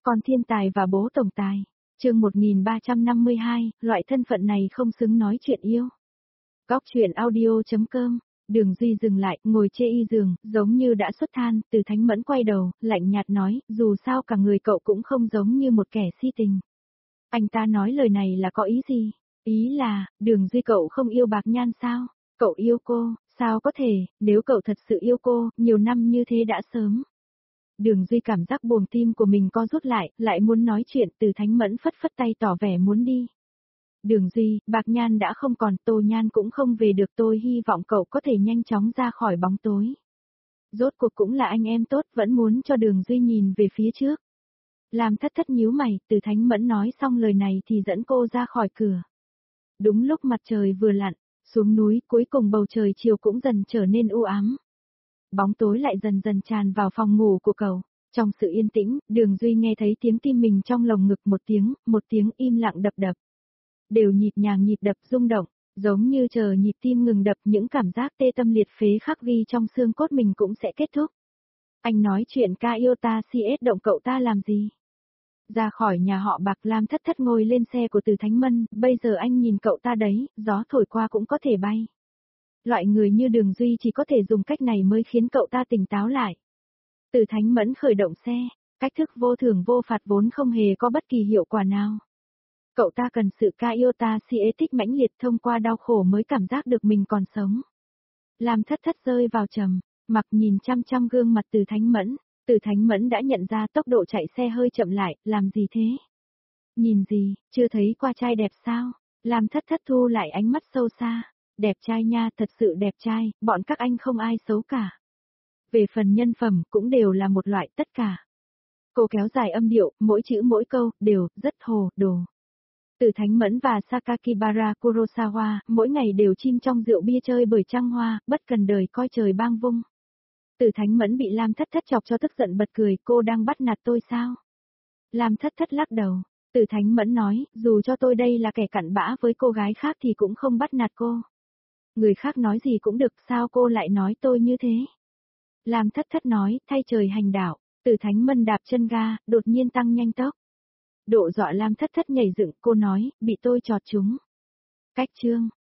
Con thiên tài và bố tổng tài. Chương 1352, loại thân phận này không xứng nói chuyện yêu. Góc truyện audio.com. Đường Duy dừng lại, ngồi chê y giường, giống như đã xuất than. Từ Thánh Mẫn quay đầu, lạnh nhạt nói, dù sao cả người cậu cũng không giống như một kẻ si tình. Anh ta nói lời này là có ý gì? Ý là, Đường Duy cậu không yêu Bạc Nhan sao? Cậu yêu cô, sao có thể, nếu cậu thật sự yêu cô, nhiều năm như thế đã sớm. Đường Duy cảm giác buồng tim của mình co rút lại muốn nói chuyện. Từ Thánh Mẫn phất phất tay tỏ vẻ muốn đi. Đường Duy, Bạc Nhan đã không còn, Tô Nhan cũng không về được, tôi hy vọng cậu có thể nhanh chóng ra khỏi bóng tối. Rốt cuộc cũng là anh em tốt, vẫn muốn cho Đường Duy nhìn về phía trước. Làm thất thất nhíu mày, Từ Thánh Mẫn nói xong lời này thì dẫn cô ra khỏi cửa. Đúng lúc mặt trời vừa lặn, xuống núi, cuối cùng bầu trời chiều cũng dần trở nên u ám. Bóng tối lại dần dần tràn vào phòng ngủ của cậu. Trong sự yên tĩnh, Đường Duy nghe thấy tiếng tim mình trong lồng ngực, một tiếng im lặng đập đập. Đều nhịp nhàng nhịp đập rung động, giống như chờ nhịp tim ngừng đập, những cảm giác tê tâm liệt phế khắc ghi trong xương cốt mình cũng sẽ kết thúc. Anh nói chuyện ca yêu ta CS động cậu ta làm gì? Ra khỏi nhà họ Bạc, Lam thất thất ngồi lên xe của Từ Thánh Mân, bây giờ anh nhìn cậu ta đấy, gió thổi qua cũng có thể bay. Loại người như Đường Duy chỉ có thể dùng cách này mới khiến cậu ta tỉnh táo lại. Từ Thánh Mẫn khởi động xe, cách thức vô thưởng vô phạt vốn không hề có bất kỳ hiệu quả nào. Cậu ta cần sự ca yêu ta si thích mãnh liệt, thông qua đau khổ mới cảm giác được mình còn sống. Lam thất thất rơi vào trầm mặc, nhìn chăm chăm gương mặt Từ Thánh Mẫn. Từ Thánh Mẫn đã nhận ra tốc độ chạy xe hơi chậm lại, làm gì thế? Nhìn gì, chưa thấy qua trai đẹp sao? Lam thất thất thu lại ánh mắt sâu xa. Đẹp trai nha, thật sự đẹp trai, bọn các anh không ai xấu cả. Về phần nhân phẩm, cũng đều là một loại tất cả. Cô kéo dài âm điệu, mỗi chữ mỗi câu, đều, rất hồ, đồ. Từ Thánh Mẫn và Sakakibara Kurosawa, mỗi ngày đều chim trong rượu bia chơi bời trăng hoa, bất cần đời coi trời bang vung. Từ Thánh Mẫn bị Lam thất thất chọc cho tức giận bật cười, cô đang bắt nạt tôi sao? Lam thất thất lắc đầu. Từ Thánh Mẫn nói, dù cho tôi đây là kẻ cặn bã với cô gái khác thì cũng không bắt nạt cô. Người khác nói gì cũng được, sao cô lại nói tôi như thế? Lam thất thất nói, thay trời hành đạo. Từ Thánh Mân đạp chân ga, đột nhiên tăng nhanh tốc. Độ dọa Lam thất thất nhảy dựng, cô nói, bị tôi chọt trúng. Cách chương.